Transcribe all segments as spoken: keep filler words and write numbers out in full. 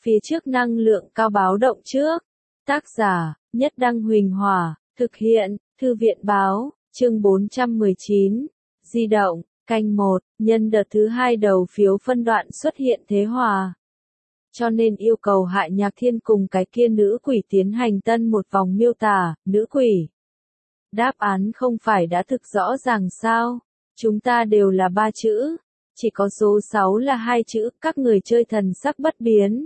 phía trước năng lượng cao báo động trước. Tác giả, Nhất Đăng Huỳnh Hòa, thực hiện, Thư viện Báo, chương bốn trăm mười chín, di động, canh một, nhân đợt thứ hai đầu phiếu phân đoạn xuất hiện thế hòa. Cho nên yêu cầu Hại Nhạc Thiên cùng cái kia nữ quỷ tiến hành tân một vòng miêu tả, nữ quỷ. Đáp án không phải đã thực rõ ràng sao? Chúng ta đều là ba chữ. Chỉ có số sáu là hai chữ, các người chơi thần sắc bất biến.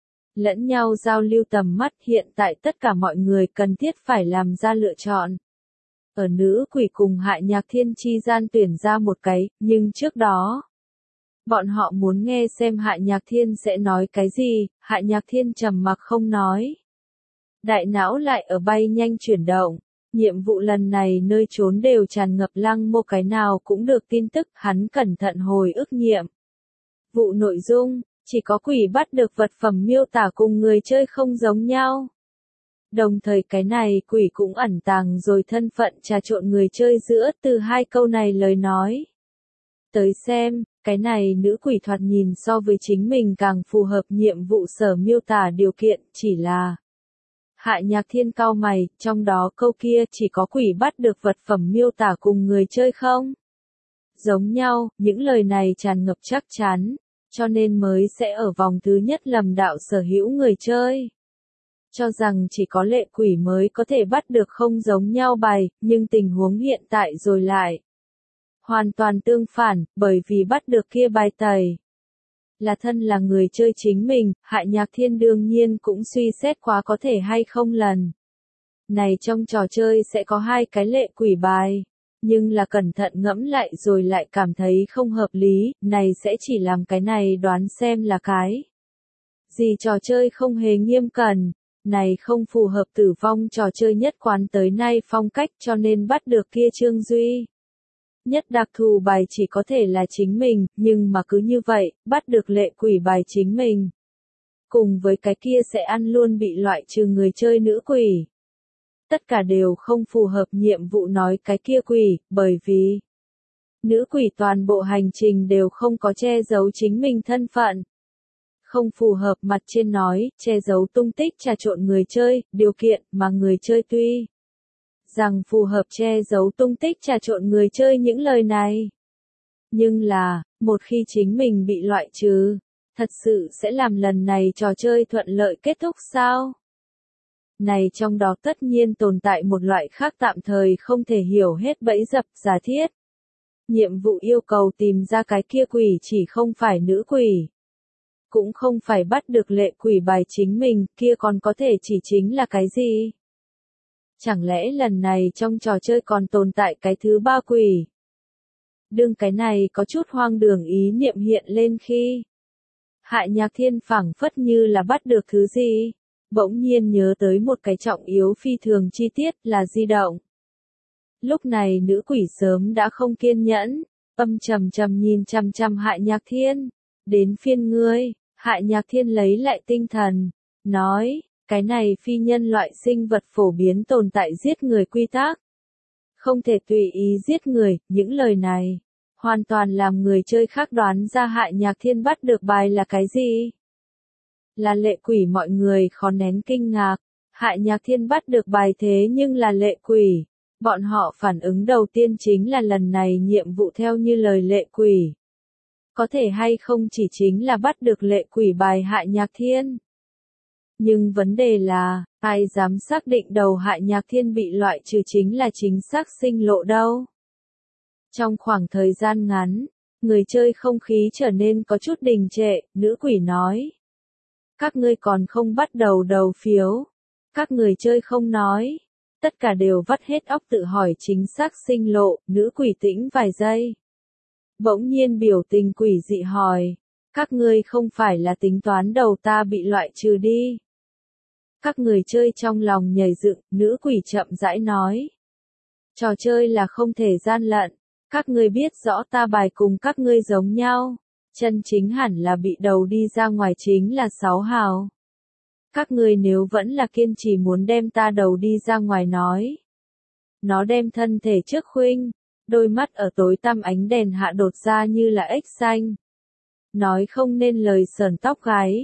Lẫn nhau giao lưu tầm mắt, hiện tại tất cả mọi người cần thiết phải làm ra lựa chọn. Ở nữ quỷ cùng Hại Nhạc Thiên chi gian tuyển ra một cái, nhưng trước đó, bọn họ muốn nghe xem Hại Nhạc Thiên sẽ nói cái gì. Hại Nhạc Thiên trầm mặc không nói. Đại não lại ở bay nhanh chuyển động. Nhiệm vụ lần này nơi trốn đều tràn ngập Lăng Mô cái nào cũng được tin tức, hắn cẩn thận hồi ức nhiệm. Vụ nội dung, chỉ có quỷ bắt được vật phẩm miêu tả cùng người chơi không giống nhau. Đồng thời cái này quỷ cũng ẩn tàng rồi thân phận trà trộn người chơi giữa từ hai câu này lời nói. Tới xem, cái này nữ quỷ thoạt nhìn so với chính mình càng phù hợp nhiệm vụ sở miêu tả điều kiện, chỉ là Hại Nhạc Thiên cau mày, trong đó câu kia chỉ có quỷ bắt được vật phẩm miêu tả cùng người chơi không? Giống nhau, những lời này tràn ngập chắc chắn, cho nên mới sẽ ở vòng thứ nhất lầm đạo sở hữu người chơi. Cho rằng chỉ có lệ quỷ mới có thể bắt được không giống nhau bài, nhưng tình huống hiện tại rồi lại hoàn toàn tương phản, bởi vì bắt được kia bài tẩy là thân là người chơi chính mình. Hại Nhạc Thiên đương nhiên cũng suy xét quá có thể hay không lần này trong trò chơi sẽ có hai cái lệ quỷ bài, nhưng là cẩn thận ngẫm lại rồi lại cảm thấy không hợp lý, này sẽ chỉ làm cái này đoán xem là cái gì trò chơi không hề nghiêm cẩn, này không phù hợp tử vong trò chơi nhất quán tới nay phong cách, cho nên bắt được kia Trương Duy nhất đặc thù bài chỉ có thể là chính mình, nhưng mà cứ như vậy, bắt được lệ quỷ bài chính mình. Cùng với cái kia sẽ ăn luôn bị loại trừ người chơi nữ quỷ. Tất cả đều không phù hợp nhiệm vụ nói cái kia quỷ, bởi vì nữ quỷ toàn bộ hành trình đều không có che giấu chính mình thân phận. Không phù hợp mặt trên nói, che giấu tung tích trà trộn người chơi, điều kiện mà người chơi tuy rằng phù hợp che giấu tung tích trà trộn người chơi những lời này. Nhưng là, một khi chính mình bị loại trừ, thật sự sẽ làm lần này trò chơi thuận lợi kết thúc sao? Này trong đó tất nhiên tồn tại một loại khác tạm thời không thể hiểu hết bẫy dập giả thiết. Nhiệm vụ yêu cầu tìm ra cái kia quỷ chỉ không phải nữ quỷ. Cũng không phải bắt được lệ quỷ bài chính mình, kia còn có thể chỉ chính là cái gì? Chẳng lẽ lần này trong trò chơi còn tồn tại cái thứ ba quỷ? Đương cái này có chút hoang đường ý niệm hiện lên khi Hại Nhạc Thiên phảng phất như là bắt được thứ gì, bỗng nhiên nhớ tới một cái trọng yếu phi thường chi tiết là di động. Lúc này nữ quỷ sớm đã không kiên nhẫn, âm trầm trầm nhìn chằm chằm Hại Nhạc Thiên. Đến phiên ngươi. Hại Nhạc Thiên lấy lại tinh thần, nói, cái này phi nhân loại sinh vật phổ biến tồn tại giết người quy tắc. Không thể tùy ý giết người, những lời này hoàn toàn làm người chơi khác đoán ra Hại Nhạc Thiên bắt được bài là cái gì. Là lệ quỷ, mọi người khó nén kinh ngạc. Hại Nhạc Thiên bắt được bài thế nhưng là lệ quỷ. Bọn họ phản ứng đầu tiên chính là lần này nhiệm vụ theo như lời lệ quỷ. Có thể hay không chỉ chính là bắt được lệ quỷ bài Hại Nhạc Thiên. Nhưng vấn đề là, ai dám xác định đầu Hại Nhạc Thiên bị loại trừ chính là chính xác sinh lộ đâu. Trong khoảng thời gian ngắn, người chơi không khí trở nên có chút đình trệ, nữ quỷ nói. Các ngươi còn không bắt đầu đầu phiếu. Các người chơi không nói. Tất cả đều vắt hết óc tự hỏi chính xác sinh lộ, nữ quỷ tĩnh vài giây. Bỗng nhiên biểu tình quỷ dị hỏi. Các ngươi không phải là tính toán đầu ta bị loại trừ đi. Các người chơi trong lòng nhảy dựng, nữ quỷ chậm rãi nói. Trò chơi là không thể gian lận. Các ngươi biết rõ ta bài cùng các ngươi giống nhau. Chân chính hẳn là bị đầu đi ra ngoài chính là sáu hào. Các ngươi nếu vẫn là kiên trì muốn đem ta đầu đi ra ngoài nói. Nó đem thân thể trước khuynh, đôi mắt ở tối tăm ánh đèn hạ đột ra như là ếch xanh. Nói không nên lời sờn tóc gáy.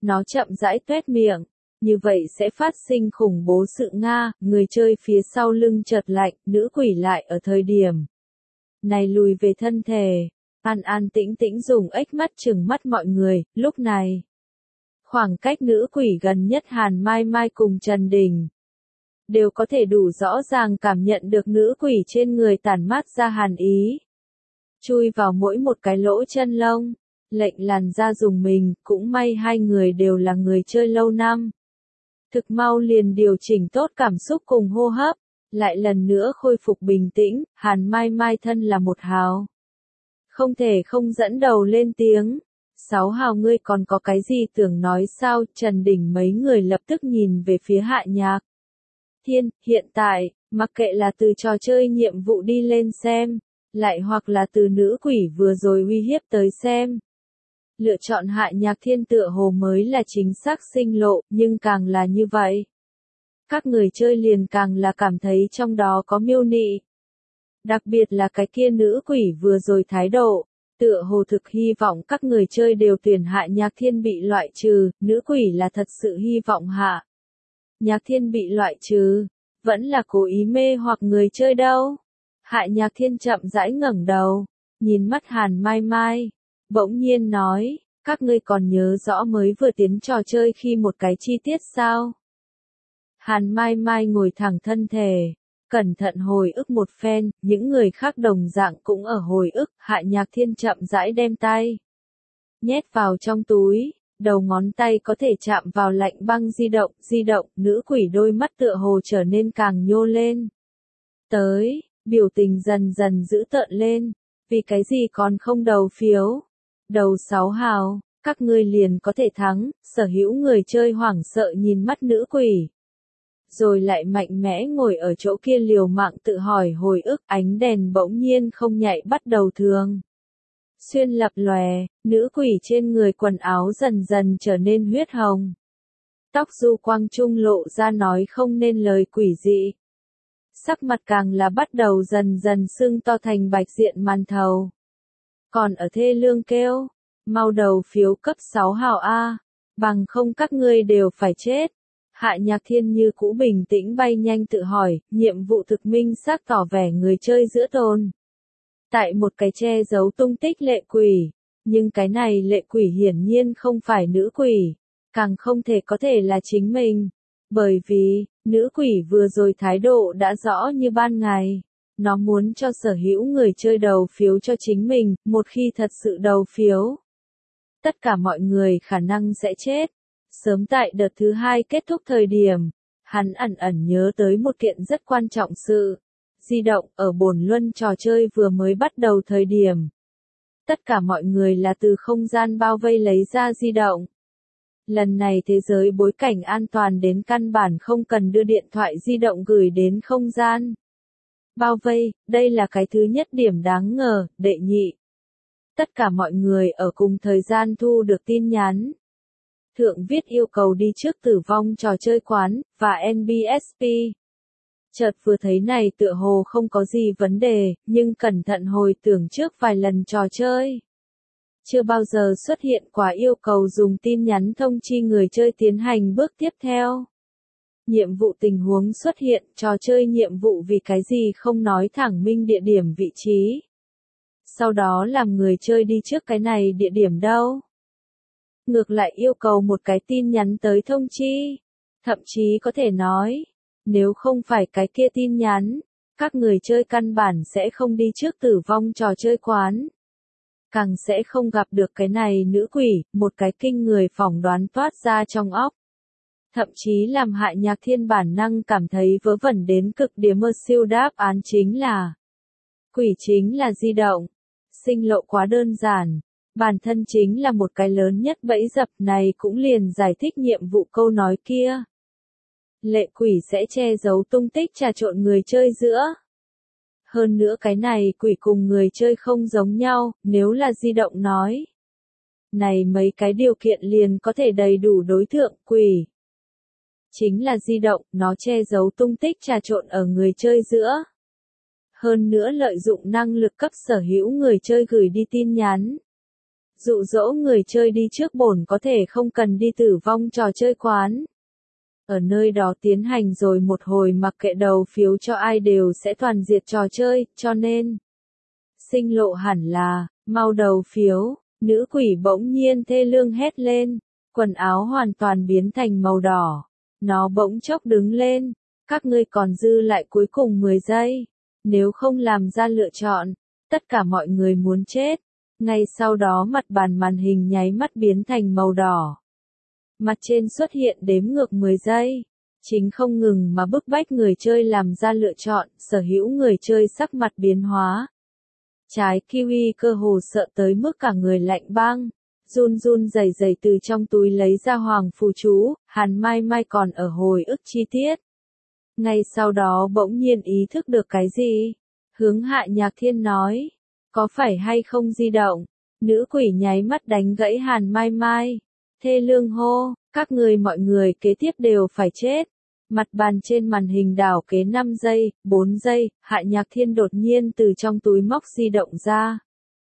Nó chậm rãi tuét miệng. Như vậy sẽ phát sinh khủng bố sự Nga, người chơi phía sau lưng chợt lạnh, nữ quỷ lại ở thời điểm này lùi về thân thể. An an tĩnh tĩnh dùng ếch mắt trừng mắt mọi người, lúc này. Khoảng cách nữ quỷ gần nhất Hàn Mai Mai cùng Trần Đình. Đều có thể đủ rõ ràng cảm nhận được nữ quỷ trên người tản mát ra hàn ý. Chui vào mỗi một cái lỗ chân lông. Lệnh làn da dùng mình, cũng may hai người đều là người chơi lâu năm. Thực mau liền điều chỉnh tốt cảm xúc cùng hô hấp. Lại lần nữa khôi phục bình tĩnh, Hàn Mai Mai thân là một hào. Không thể không dẫn đầu lên tiếng. Sáu hào ngươi còn có cái gì tưởng nói sao? Trần Đình mấy người lập tức nhìn về phía Hạ Nhạc Thiên. Hiện tại, mặc kệ là từ trò chơi nhiệm vụ đi lên xem, lại hoặc là từ nữ quỷ vừa rồi uy hiếp tới xem. Lựa chọn Hạ Nhạc Thiên tựa hồ mới là chính xác sinh lộ, nhưng càng là như vậy. Các người chơi liền càng là cảm thấy trong đó có miêu nị. Đặc biệt là cái kia nữ quỷ vừa rồi thái độ, tựa hồ thực hy vọng các người chơi đều tuyển Hạ Nhạc Thiên bị loại trừ, nữ quỷ là thật sự hy vọng Hạ Nhạc Thiên bị loại trừ, vẫn là cố ý mê hoặc người chơi đâu. Hạ Nhạc Thiên chậm rãi ngẩng đầu, nhìn mắt Hàn Mai Mai, bỗng nhiên nói, các ngươi còn nhớ rõ mới vừa tiến trò chơi khi một cái chi tiết sao? Hàn Mai Mai ngồi thẳng thân thể, cẩn thận hồi ức một phen, những người khác đồng dạng cũng ở hồi ức. Hạ Nhạc Thiên chậm rãi đem tay nhét vào trong túi, đầu ngón tay có thể chạm vào lạnh băng di động, di động, nữ quỷ đôi mắt tựa hồ trở nên càng nhô lên. Tới, biểu tình dần dần dữ tợn lên, vì cái gì còn không đầu phiếu? Đầu sáu hào, các ngươi liền có thể thắng. Sở hữu người chơi hoảng sợ nhìn mắt nữ quỷ. Rồi lại mạnh mẽ ngồi ở chỗ kia liều mạng tự hỏi hồi ức. Ánh đèn bỗng nhiên không nhạy bắt đầu thường xuyên lập lòe, nữ quỷ trên người quần áo dần dần trở nên huyết hồng. Tóc du quang trung lộ ra nói không nên lời quỷ dị. Sắc mặt càng là bắt đầu dần dần sưng to thành bạch diện màn thầu. Còn ở thê lương kêu, mau đầu phiếu cấp sáu hào A, bằng không các ngươi đều phải chết. Hạ Nhạc Thiên như cũ bình tĩnh bay nhanh tự hỏi, nhiệm vụ thực minh xác tỏ vẻ người chơi giữa tồn tại một cái che giấu tung tích lệ quỷ, nhưng cái này lệ quỷ hiển nhiên không phải nữ quỷ, càng không thể có thể là chính mình, bởi vì, nữ quỷ vừa rồi thái độ đã rõ như ban ngày. Nó muốn cho sở hữu người chơi đầu phiếu cho chính mình, một khi thật sự đầu phiếu. Tất cả mọi người khả năng sẽ chết. Sớm tại đợt thứ hai kết thúc thời điểm, hắn ẩn ẩn nhớ tới một kiện rất quan trọng sự. Di động ở bổn luân trò chơi vừa mới bắt đầu thời điểm. Tất cả mọi người là từ không gian bao vây lấy ra di động. Lần này thế giới bối cảnh an toàn đến căn bản không cần đưa điện thoại di động gửi đến không gian bao vây, đây là cái thứ nhất điểm đáng ngờ. Đệ nhị, tất cả mọi người ở cùng thời gian thu được tin nhắn. Thượng viết yêu cầu đi trước tử vong trò chơi quán, và en bê ét pê. Chợt vừa thấy này tựa hồ không có gì vấn đề, nhưng cẩn thận hồi tưởng trước vài lần trò chơi. Chưa bao giờ xuất hiện quá yêu cầu dùng tin nhắn thông chi người chơi tiến hành bước tiếp theo. Nhiệm vụ tình huống xuất hiện, trò chơi nhiệm vụ vì cái gì không nói thẳng minh địa điểm vị trí. Sau đó làm người chơi đi trước cái này địa điểm đâu. Ngược lại yêu cầu một cái tin nhắn tới thông chi. Thậm chí có thể nói, nếu không phải cái kia tin nhắn, các người chơi căn bản sẽ không đi trước tử vong trò chơi quán. Càng sẽ không gặp được cái này nữ quỷ, một cái kinh người phỏng đoán toát ra trong óc. Thậm chí làm Hạ Nhạc Thiên bản năng cảm thấy vớ vẩn đến cực điểm. Mơ siêu đáp án chính là quỷ chính là di động. Sinh lộ quá đơn giản. Bản thân chính là một cái lớn nhất bẫy dập này cũng liền giải thích nhiệm vụ câu nói kia. Lệ quỷ sẽ che giấu tung tích trà trộn người chơi giữa. Hơn nữa cái này quỷ cùng người chơi không giống nhau, nếu là di động nói. Này mấy cái điều kiện liền có thể đầy đủ đối tượng quỷ. Chính là di động, nó che giấu tung tích trà trộn ở người chơi giữa. Hơn nữa lợi dụng năng lực cấp sở hữu người chơi gửi đi tin nhắn. dụ dỗ người chơi đi trước bổn có thể không cần đi tử vong trò chơi quán. Ở nơi đó tiến hành rồi một hồi mặc kệ đầu phiếu cho ai đều sẽ toàn diệt trò chơi, cho nên sinh lộ hẳn là, mau đầu phiếu, nữ quỷ bỗng nhiên thê lương hét lên, quần áo hoàn toàn biến thành màu đỏ. Nó bỗng chốc đứng lên, các ngươi còn dư lại cuối cùng mười giây, nếu không làm ra lựa chọn, tất cả mọi người muốn chết. Ngay sau đó mặt bàn màn hình nháy mắt biến thành màu đỏ. Mặt trên xuất hiện đếm ngược mười giây. Chính không ngừng mà bức bách người chơi làm ra lựa chọn, sở hữu người chơi sắc mặt biến hóa. Trái kiwi cơ hồ sợ tới mức cả người lạnh băng, run run rẩy rẩy từ trong túi lấy ra hoàng phù chú, Hàn Mai Mai còn ở hồi ức chi tiết. Ngay sau đó bỗng nhiên ý thức được cái gì, hướng Hạ Nhạc Thiên nói, có phải hay không di động, nữ quỷ nháy mắt đánh gãy Hàn Mai Mai, thê lương hô, các người mọi người kế tiếp đều phải chết. Mặt bàn trên màn hình đảo kế năm giây, bốn giây, Hạ Nhạc Thiên đột nhiên từ trong túi móc di động ra.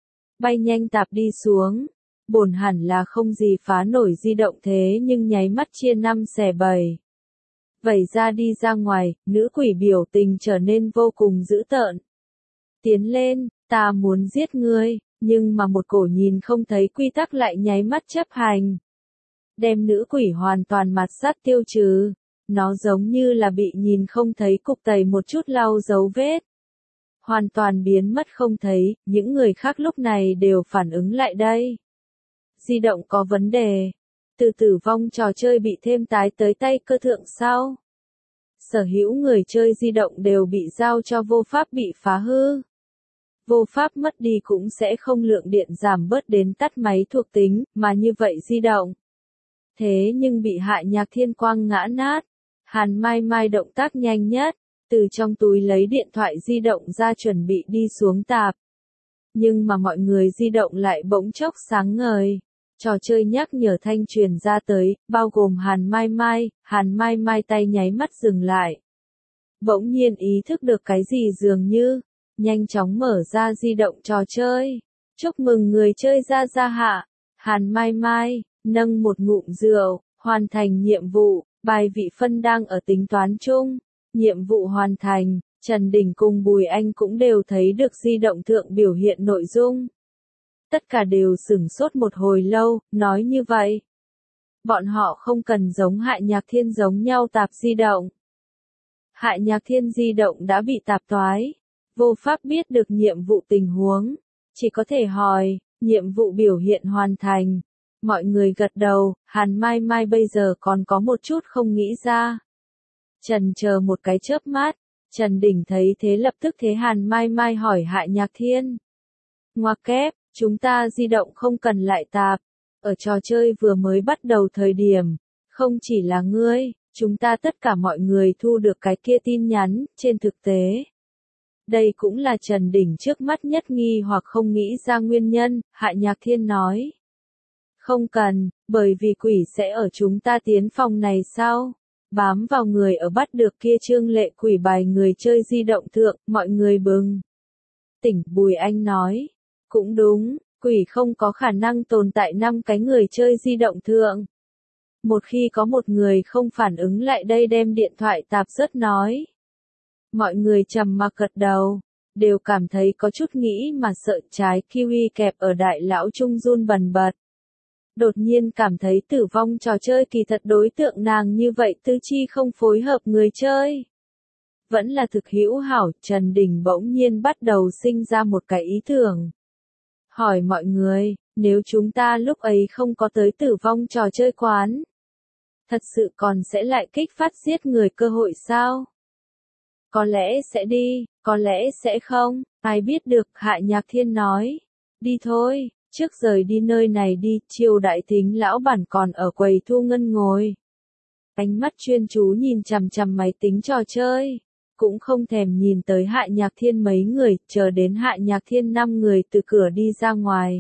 Bay nhanh tạp đi xuống. Bổn hẳn là không gì phá nổi di động thế nhưng nháy mắt chia năm xẻ bảy. Vẩy ra đi ra ngoài, nữ quỷ biểu tình trở nên vô cùng dữ tợn. Tiến lên, ta muốn giết ngươi, nhưng mà một cổ nhìn không thấy quy tắc lại nháy mắt chấp hành. Đem nữ quỷ hoàn toàn mặt sắt tiêu trừ. Nó giống như là bị nhìn không thấy cục tẩy một chút lau dấu vết. Hoàn toàn biến mất không thấy, những người khác lúc này đều phản ứng lại đây. Di động có vấn đề. Từ tử vong trò chơi bị thêm tái tới tay cơ thượng sau. Sở hữu người chơi di động đều bị giao cho vô pháp bị phá hư. Vô pháp mất đi cũng sẽ không lượng điện giảm bớt đến tắt máy thuộc tính, mà như vậy di động. Thế nhưng bị Hạ Nhạc Thiên quang ngã nát. Hàn Mai Mai động tác nhanh nhất, từ trong túi lấy điện thoại di động ra chuẩn bị đi xuống tạp. Nhưng mà mọi người di động lại bỗng chốc sáng ngời. Trò chơi nhắc nhở thanh truyền ra tới, bao gồm Hàn Mai Mai, Hàn Mai Mai tay nháy mắt dừng lại. Bỗng nhiên ý thức được cái gì dường như, nhanh chóng mở ra di động trò chơi. Chúc mừng người chơi ra ra hạ. Hàn Mai Mai, nâng một ngụm rượu, hoàn thành nhiệm vụ. Bài vị phân đang ở tính toán chung, nhiệm vụ hoàn thành, Trần Đình cùng Bùi Anh cũng đều thấy được di động thượng biểu hiện nội dung. Tất cả đều sửng sốt một hồi lâu, nói như vậy. Bọn họ không cần giống Hạ Nhạc Thiên giống nhau tạp di động. Hạ Nhạc Thiên di động đã bị tạp toái, vô pháp biết được nhiệm vụ tình huống, chỉ có thể hỏi, nhiệm vụ biểu hiện hoàn thành. Mọi người gật đầu, Hàn Mai Mai bây giờ còn có một chút không nghĩ ra. Trần chờ một cái chớp mắt, Trần Đình thấy thế lập tức thế Hàn Mai Mai hỏi Hạ Nhạc Thiên. Ngoặc kép, chúng ta di động không cần lại tạp. Ở trò chơi vừa mới bắt đầu thời điểm, không chỉ là ngươi, chúng ta tất cả mọi người thu được cái kia tin nhắn, trên thực tế. Đây cũng là Trần Đình trước mắt nhất nghi hoặc không nghĩ ra nguyên nhân, Hạ Nhạc Thiên nói. Không cần, bởi vì quỷ sẽ ở chúng ta tiến phòng này sau. Bám vào người ở bắt được kia trương lệ quỷ bài người chơi di động thượng, mọi người bừng. Tỉnh, Bùi Anh nói. Cũng đúng, quỷ không có khả năng tồn tại năm cái người chơi di động thượng. Một khi có một người không phản ứng lại đây đem điện thoại tạp rớt nói. Mọi người trầm mặc gật đầu, đều cảm thấy có chút nghĩ mà sợ trái kiwi kẹp ở đại lão trung run bần bật. Đột nhiên cảm thấy tử vong trò chơi kỳ thật đối tượng nàng như vậy tư chi không phối hợp người chơi. Vẫn là thực hữu hảo, Trần Đình bỗng nhiên bắt đầu sinh ra một cái ý tưởng. Hỏi mọi người, nếu chúng ta lúc ấy không có tới tử vong trò chơi quán, thật sự còn sẽ lại kích phát giết người cơ hội sao? Có lẽ sẽ đi, có lẽ sẽ không, ai biết được, Hạ Nhạc Thiên nói. Đi thôi. Trước rời đi nơi này đi, Triều Đại Thính lão bản còn ở quầy thu ngân ngồi. Ánh mắt chuyên chú nhìn chằm chằm máy tính trò chơi, cũng không thèm nhìn tới Hạ Nhạc Thiên mấy người, chờ đến Hạ Nhạc Thiên năm người từ cửa đi ra ngoài.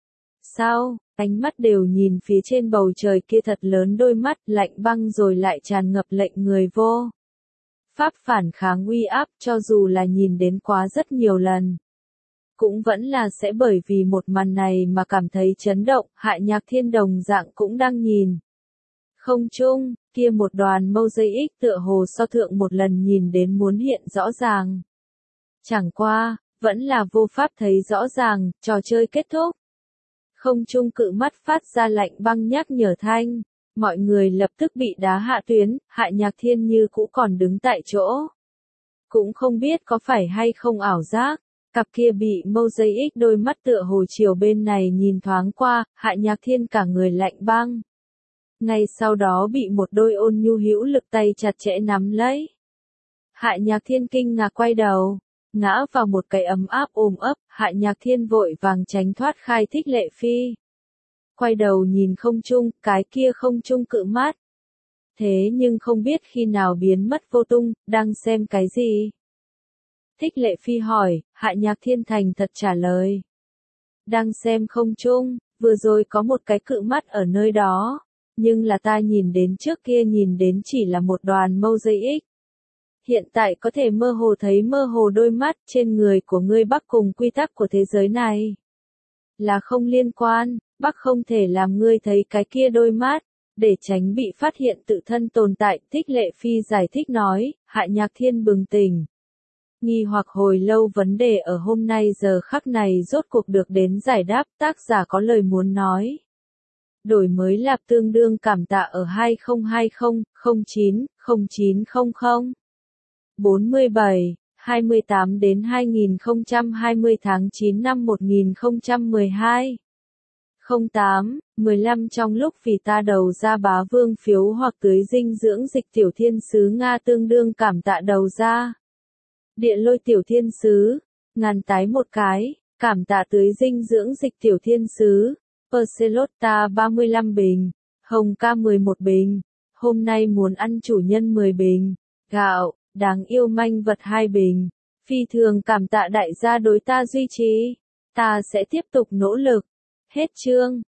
Sao, ánh mắt đều nhìn phía trên bầu trời kia thật lớn, đôi mắt lạnh băng rồi lại tràn ngập lệnh người vô pháp phản kháng uy áp, cho dù là nhìn đến quá rất nhiều lần. cũng vẫn là sẽ bởi vì một màn này mà cảm thấy chấn động, Hạ Nhạc Thiên đồng dạng cũng đang nhìn. Không trung, kia một đoàn mosaic tựa hồ so thượng một lần nhìn đến muốn hiện rõ ràng. Chẳng qua, vẫn là vô pháp thấy rõ ràng, trò chơi kết thúc. Không trung cự mắt phát ra lạnh băng nhắc nhở thanh, mọi người lập tức bị đá hạ tuyến, Hạ Nhạc Thiên như cũ còn đứng tại chỗ. Cũng không biết có phải hay không ảo giác, cặp kia bị mosaic đôi mắt tựa hồ chiều bên này nhìn thoáng qua, Hạ Nhạc Thiên cả người lạnh băng. Ngay sau đó bị một đôi ôn nhu hữu lực tay chặt chẽ nắm lấy. Hạ Nhạc Thiên kinh ngạc quay đầu, ngã vào một cái ấm áp ôm ấp, Hạ Nhạc Thiên vội vàng tránh thoát khai Thích Lệ Phi. Quay đầu nhìn không trung, cái kia không trung cự mắt. Thế nhưng không biết khi nào biến mất vô tung, đang xem cái gì? Thích Lệ Phi hỏi, Hạ Nhạc Thiên thành thật trả lời. Đang xem không trung, vừa rồi có một cái cự mắt ở nơi đó, nhưng là ta nhìn đến trước kia nhìn đến chỉ là một đoàn mosaic. Hiện tại có thể mơ hồ thấy mơ hồ đôi mắt trên người của ngươi Bắc cùng quy tắc của thế giới này. Là không liên quan, Bắc không thể làm ngươi thấy cái kia đôi mắt, để tránh bị phát hiện tự thân tồn tại, Thích Lệ Phi giải thích nói, Hạ Nhạc Thiên bừng tỉnh. Nghi hoặc hồi lâu vấn đề ở hôm nay giờ khắc này rốt cuộc được đến giải đáp, tác giả có lời muốn nói. Đổi mới lạp tương đương cảm tạ ở hai không hai không, không chín, không chín không không. bốn mươi bảy, hai mươi tám đến hai nghìn không trăm hai mươi tháng chín năm một nghìn không trăm mười hai. không tám, mười lăm trong lúc vì ta đầu ra bá vương phiếu hoặc tưới dinh dưỡng dịch tiểu thiên sứ Nga tương đương cảm tạ đầu ra. Địa lôi tiểu thiên sứ, ngàn tái một cái, cảm tạ tưới dinh dưỡng dịch tiểu thiên sứ, Percelotta ba mươi lăm bình, Hồng ca mười một bình, hôm nay muốn ăn chủ nhân mười bình, gạo, đáng yêu manh vật hai bình, phi thường cảm tạ đại gia đối ta duy trì, ta sẽ tiếp tục nỗ lực. Hết chương.